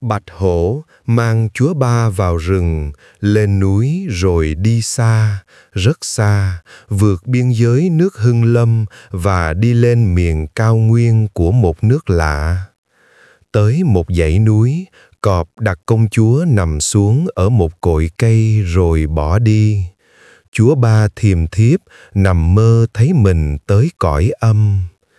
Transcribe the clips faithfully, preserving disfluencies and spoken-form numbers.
Bạch hổ mang Chúa Ba vào rừng, lên núi rồi đi xa, rất xa, vượt biên giới nước Hưng Lâm và đi lên miền cao nguyên của một nước lạ. Tới một dãy núi, cọp đặt công chúa nằm xuống ở một cội cây rồi bỏ đi. Chúa Ba thiềm thiếp nằm mơ thấy mình tới cõi âm.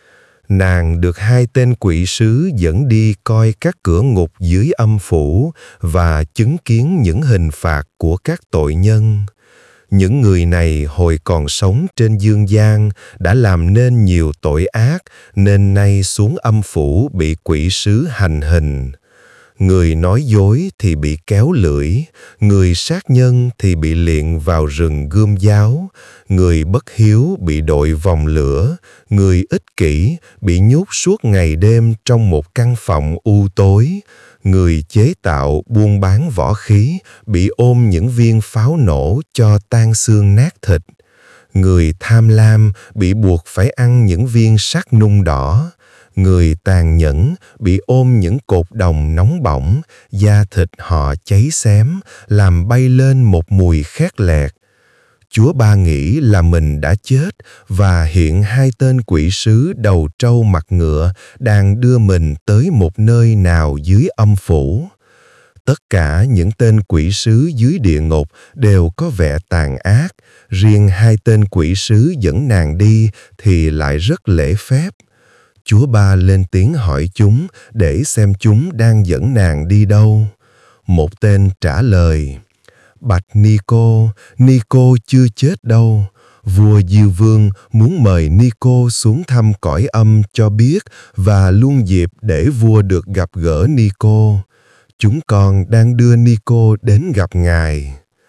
Nàng được hai tên quỷ sứ dẫn đi coi các cửa ngục dưới âm phủ và chứng kiến những hình phạt của các tội nhân. Những người này hồi còn sống trên dương gian đã làm nên nhiều tội ác nên nay xuống âm phủ bị quỷ sứ hành hình. Người nói dối thì bị kéo lưỡi, người sát nhân thì bị liệng vào rừng gươm giáo, người bất hiếu bị đội vòng lửa, người ích kỷ bị nhốt suốt ngày đêm trong một căn phòng u tối, người chế tạo buôn bán võ khí bị ôm những viên pháo nổ cho tan xương nát thịt, người tham lam bị buộc phải ăn những viên sắt nung đỏ, người tàn nhẫn bị ôm những cột đồng nóng bỏng, da thịt họ cháy xém, làm bay lên một mùi khét lẹt. Chúa Ba nghĩ là mình đã chết và hiện hai tên quỷ sứ đầu trâu mặt ngựa đang đưa mình tới một nơi nào dưới âm phủ. Tất cả những tên quỷ sứ dưới địa ngục đều có vẻ tàn ác, riêng hai tên quỷ sứ dẫn nàng đi thì lại rất lễ phép. Chúa Ba lên tiếng hỏi chúng để xem chúng đang dẫn nàng đi đâu. Một tên trả lời: Bạch Ni-cô, Ni-cô chưa chết đâu. Vua Diêu Vương muốn mời Ni-cô xuống thăm cõi âm cho biết và luôn dịp để vua được gặp gỡ Ni-cô. Chúng con đang đưa Ni-cô đến gặp ngài.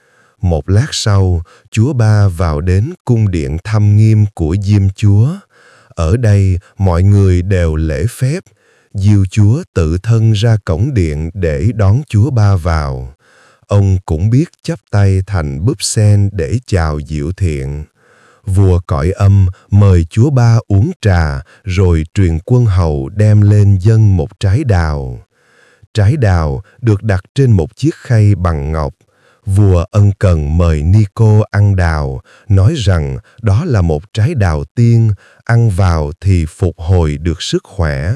Một lát sau, Chúa Ba vào đến cung điện thâm nghiêm của Diêm Chúa. Ở đây mọi người đều lễ phép. Diêu Chúa tự thân ra cổng điện để đón Chúa Ba vào. Ông cũng biết chắp tay thành búp sen để chào Diệu Thiện. Vua cõi âm mời Chúa Ba uống trà rồi truyền quân hầu đem lên dâng một trái đào. Trái đào được đặt trên một chiếc khay bằng ngọc. Vua ân cần mời Ni-cô ăn đào, nói rằng đó là một trái đào tiên, ăn vào thì phục hồi được sức khỏe.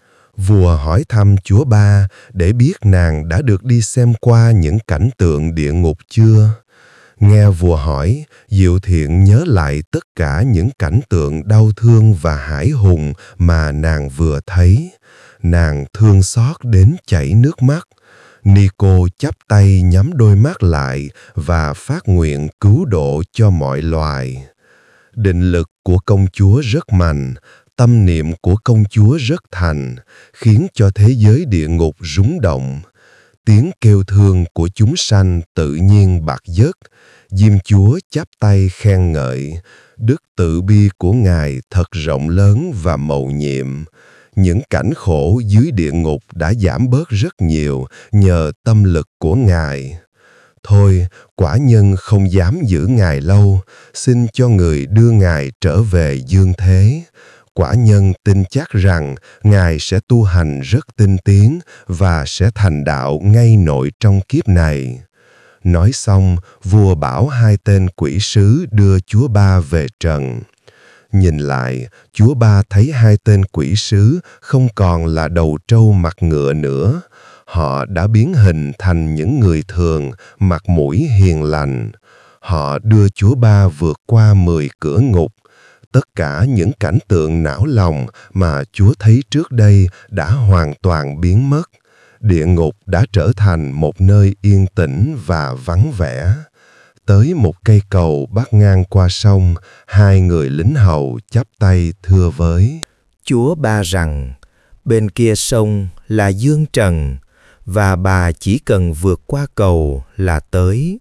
Vua hỏi thăm Chúa Ba để biết nàng đã được đi xem qua những cảnh tượng địa ngục chưa. Nghe vua hỏi, Diệu Thiện nhớ lại tất cả những cảnh tượng đau thương và hãi hùng mà nàng vừa thấy. Nàng thương xót đến chảy nước mắt. Ni-cô chắp tay nhắm đôi mắt lại và phát nguyện cứu độ cho mọi loài. Định lực của công chúa rất mạnh, tâm niệm của công chúa rất thành, khiến cho thế giới địa ngục rúng động. Tiếng kêu thương của chúng sanh tự nhiên bạc giấc. Diêm Chúa chắp tay khen ngợi, đức từ bi của Ngài thật rộng lớn và mầu nhiệm. Những cảnh khổ dưới địa ngục đã giảm bớt rất nhiều nhờ tâm lực của Ngài. Thôi, quả nhân không dám giữ Ngài lâu, xin cho người đưa Ngài trở về dương thế. Quả nhân tin chắc rằng Ngài sẽ tu hành rất tinh tiến và sẽ thành đạo ngay nội trong kiếp này. Nói xong, vua bảo hai tên quỷ sứ đưa Chúa Ba về trần. Nhìn lại, Chúa Ba thấy hai tên quỷ sứ không còn là đầu trâu mặt ngựa nữa. Họ đã biến hình thành những người thường, mặt mũi hiền lành. Họ đưa Chúa Ba vượt qua mười cửa ngục. Tất cả những cảnh tượng não lòng mà Chúa thấy trước đây đã hoàn toàn biến mất. Địa ngục đã trở thành một nơi yên tĩnh và vắng vẻ. Tới một cây cầu bắc ngang qua sông, hai người lính hầu chắp tay thưa với Chúa Ba rằng, bên kia sông là dương trần, và bà chỉ cần vượt qua cầu là tới.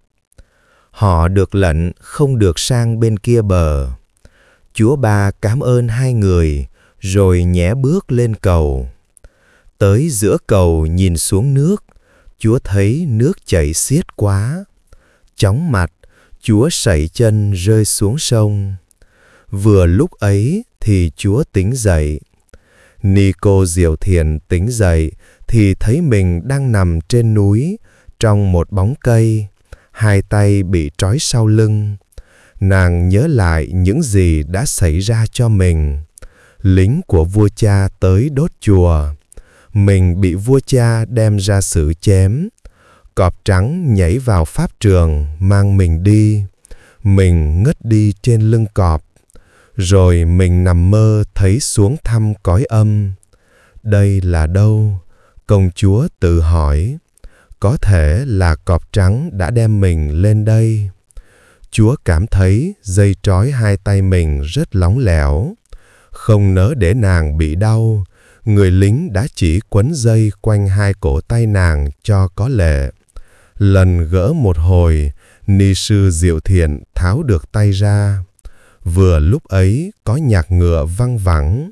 Họ được lệnh không được sang bên kia bờ. Chúa Ba cảm ơn hai người, rồi nhẽ bước lên cầu. Tới giữa cầu nhìn xuống nước, Chúa thấy nước chảy xiết quá. Chóng mặt, Chúa sẩy chân rơi xuống sông. Vừa lúc ấy thì Chúa tỉnh dậy. Ni-cô Diệu Thiện tỉnh dậy thì thấy mình đang nằm trên núi trong một bóng cây, hai tay bị trói sau lưng. Nàng nhớ lại những gì đã xảy ra cho mình. Lính của vua cha tới đốt chùa. Mình bị vua cha đem ra xử chém. Cọp trắng nhảy vào pháp trường mang mình đi. Mình ngất đi trên lưng cọp. Rồi mình nằm mơ thấy xuống thăm cõi âm. Đây là đâu? Công chúa tự hỏi. Có thể là cọp trắng đã đem mình lên đây. Chúa cảm thấy dây trói hai tay mình rất lóng lẻo. Không nỡ để nàng bị đau, người lính đã chỉ quấn dây quanh hai cổ tay nàng cho có lệ. Lần gỡ một hồi, ni sư Diệu Thiện tháo được tay ra. Vừa lúc ấy có nhạc ngựa văng vẳng.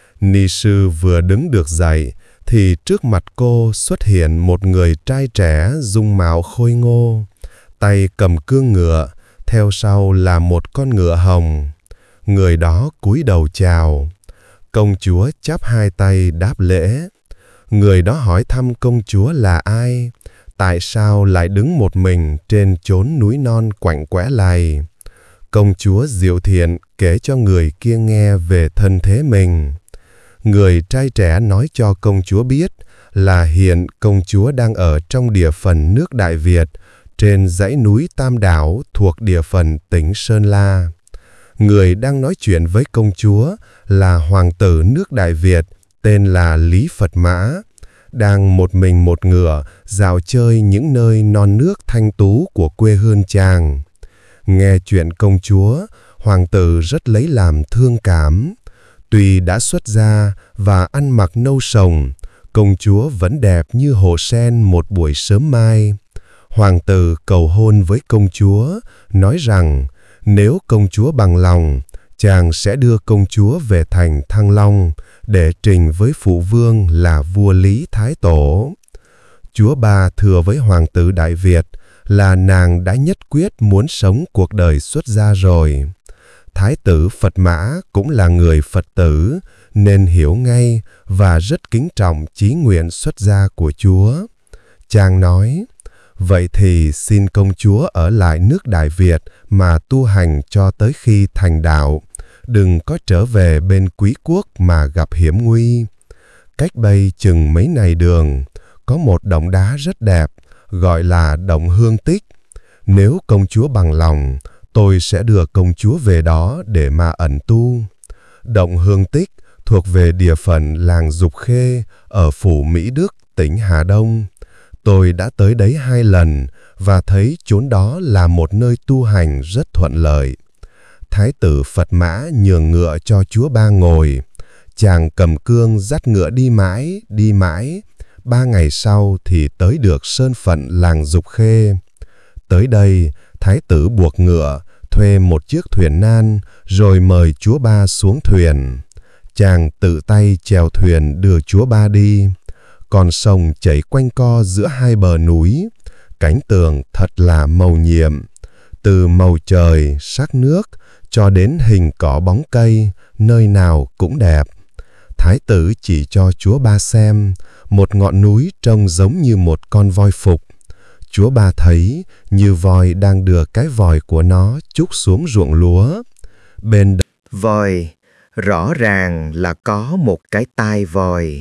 Ni sư vừa đứng được dậy, thì trước mặt cô xuất hiện một người trai trẻ dung mạo khôi ngô, tay cầm cương ngựa, theo sau là một con ngựa hồng. Người đó cúi đầu chào. Công chúa chắp hai tay đáp lễ. Người đó hỏi thăm công chúa là ai, tại sao lại đứng một mình trên chốn núi non quạnh quẽ này. Công chúa Diệu Thiện kể cho người kia nghe về thân thế mình. Người trai trẻ nói cho công chúa biết là hiện công chúa đang ở trong địa phận nước Đại Việt, trên dãy núi Tam Đảo thuộc địa phận tỉnh Sơn La. Người đang nói chuyện với công chúa là hoàng tử nước Đại Việt tên là Lý Phật Mã, đang một mình một ngựa dạo chơi những nơi non nước thanh tú của quê hương chàng. Nghe chuyện công chúa, hoàng tử rất lấy làm thương cảm. Tuy đã xuất gia và ăn mặc nâu sồng, công chúa vẫn đẹp như hồ sen một buổi sớm mai. Hoàng tử cầu hôn với công chúa, nói rằng nếu công chúa bằng lòng, chàng sẽ đưa công chúa về thành Thăng Long để trình với phụ vương là vua Lý Thái Tổ. Chúa Ba thừa với hoàng tử Đại Việt là nàng đã nhất quyết muốn sống cuộc đời xuất gia rồi. Thái tử Phật Mã cũng là người Phật tử nên hiểu ngay và rất kính trọng chí nguyện xuất gia của Chúa. Chàng nói, vậy thì xin công chúa ở lại nước Đại Việt mà tu hành cho tới khi thành đạo, đừng có trở về bên Quý quốc mà gặp hiểm nguy. Cách đây chừng mấy ngày đường, có một động đá rất đẹp, gọi là động Hương Tích. Nếu công chúa bằng lòng, tôi sẽ đưa công chúa về đó để mà ẩn tu. Động Hương Tích thuộc về địa phận làng Dục Khê ở phủ Mỹ Đức, tỉnh Hà Đông. Tôi đã tới đấy hai lần và thấy chốn đó là một nơi tu hành rất thuận lợi. Thái tử Phật Mã nhường ngựa cho chúa Ba ngồi. Chàng cầm cương dắt ngựa đi mãi, đi mãi. Ba ngày sau thì tới được sơn phận làng Dục Khê. Tới đây, thái tử buộc ngựa, thuê một chiếc thuyền nan, rồi mời chúa Ba xuống thuyền. Chàng tự tay chèo thuyền đưa chúa Ba đi. Con sông chảy quanh co giữa hai bờ núi. Cảnh tượng thật là màu nhiệm. Từ màu trời, sắc nước, cho đến hình cỏ bóng cây, nơi nào cũng đẹp. Thái tử chỉ cho chúa Ba xem, một ngọn núi trông giống như một con voi phục. Chúa Ba thấy như voi đang đưa cái vòi của nó trút xuống ruộng lúa. Bên voi, rõ ràng là có một cái tai voi.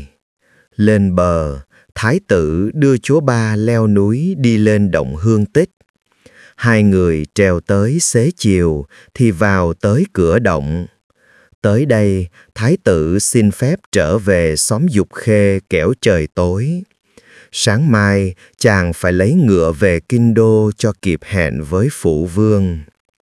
Lên bờ, thái tử đưa chúa Ba leo núi đi lên động Hương Tích. Hai người trèo tới xế chiều thì vào tới cửa động. Tới đây, thái tử xin phép trở về xóm Dục Khê kẻo trời tối. Sáng mai, chàng phải lấy ngựa về kinh đô cho kịp hẹn với phụ vương.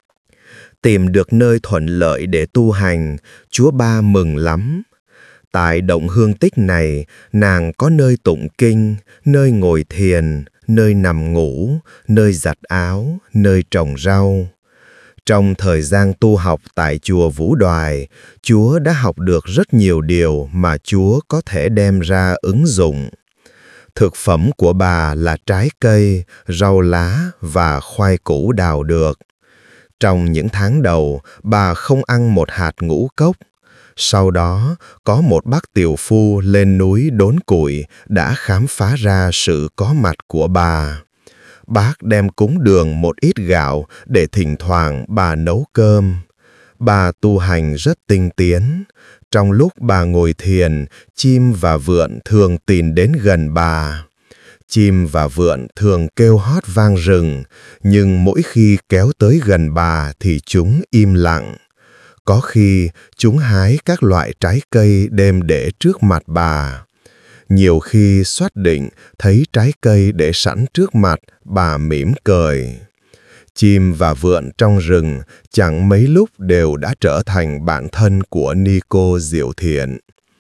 Tìm được nơi thuận lợi để tu hành, chúa Ba mừng lắm. Tại động Hương Tích này, nàng có nơi tụng kinh, nơi ngồi thiền, nơi nằm ngủ, nơi giặt áo, nơi trồng rau. Trong thời gian tu học tại chùa Vũ Đoài, Chúa đã học được rất nhiều điều mà Chúa có thể đem ra ứng dụng. Thực phẩm của bà là trái cây, rau lá và khoai củ đào được. Trong những tháng đầu, bà không ăn một hạt ngũ cốc. Sau đó, có một bác tiều phu lên núi đốn củi đã khám phá ra sự có mặt của bà. Bác đem cúng đường một ít gạo để thỉnh thoảng bà nấu cơm. Bà tu hành rất tinh tiến. Trong lúc bà ngồi thiền, chim và vượn thường tìm đến gần bà. Chim và vượn thường kêu hót vang rừng, nhưng mỗi khi kéo tới gần bà thì chúng im lặng. Có khi chúng hái các loại trái cây đem để trước mặt bà. Nhiều khi soát định thấy trái cây để sẵn trước mặt, bà mỉm cười. Chim và vượn trong rừng chẳng mấy lúc đều đã trở thành bạn thân của ni cô Diệu Thiện.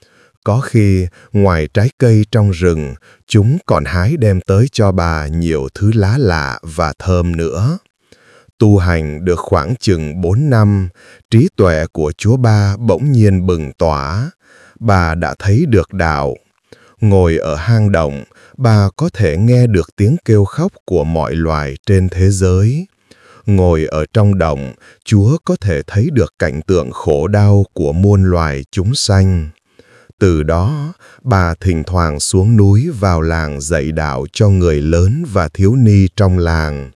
Có khi, ngoài trái cây trong rừng, chúng còn hái đem tới cho bà nhiều thứ lá lạ và thơm nữa. Tu hành được khoảng chừng bốn năm, trí tuệ của Chúa Ba bỗng nhiên bừng tỏa. Bà đã thấy được đạo. Ngồi ở hang động, bà có thể nghe được tiếng kêu khóc của mọi loài trên thế giới. Ngồi ở trong động, Chúa có thể thấy được cảnh tượng khổ đau của muôn loài chúng sanh. Từ đó, bà thỉnh thoảng xuống núi vào làng dạy đạo cho người lớn và thiếu ni trong làng.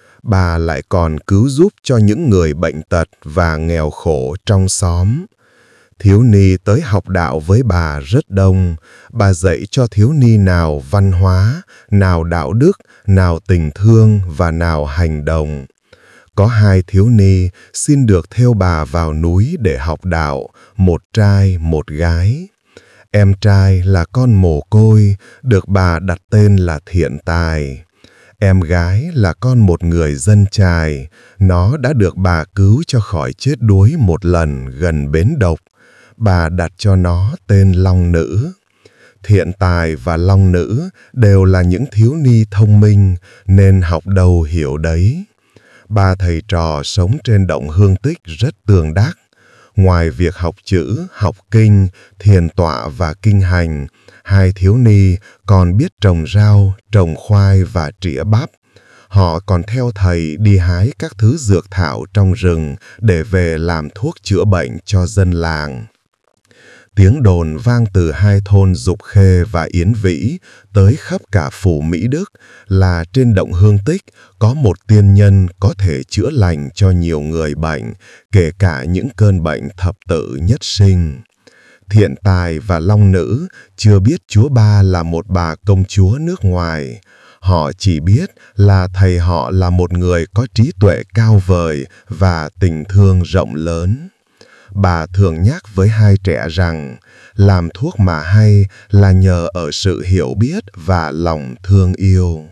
Bà lại còn cứu giúp cho những người bệnh tật và nghèo khổ trong xóm. Thiếu ni tới học đạo với bà rất đông. Bà dạy cho thiếu ni nào văn hóa, nào đạo đức, nào tình thương và nào hành động. Có hai thiếu ni xin được theo bà vào núi để học đạo, một trai một gái. Em trai là con mồ côi, được bà đặt tên là Thiện Tài. Em gái là con một người dân chài, nó đã được bà cứu cho khỏi chết đuối một lần gần bến độc. Bà đặt cho nó tên Long Nữ. Thiện Tài và Long Nữ đều là những thiếu ni thông minh nên học đâu hiểu đấy. Ba thầy trò sống trên động Hương Tích rất tường đắc. Ngoài việc học chữ, học kinh, thiền tọa và kinh hành, hai thiếu ni còn biết trồng rau, trồng khoai và trĩa bắp. Họ còn theo thầy đi hái các thứ dược thảo trong rừng để về làm thuốc chữa bệnh cho dân làng. Tiếng đồn vang từ hai thôn Dục Khê và Yến Vĩ tới khắp cả phủ Mỹ Đức là trên động Hương Tích có một tiên nhân có thể chữa lành cho nhiều người bệnh, kể cả những cơn bệnh thập tự nhất sinh. Thiện Tài và Long Nữ chưa biết Chúa Ba là một bà công chúa nước ngoài. Họ chỉ biết là thầy họ là một người có trí tuệ cao vời và tình thương rộng lớn. Bà thường nhắc với hai trẻ rằng làm thuốc mà hay là nhờ ở sự hiểu biết và lòng thương yêu.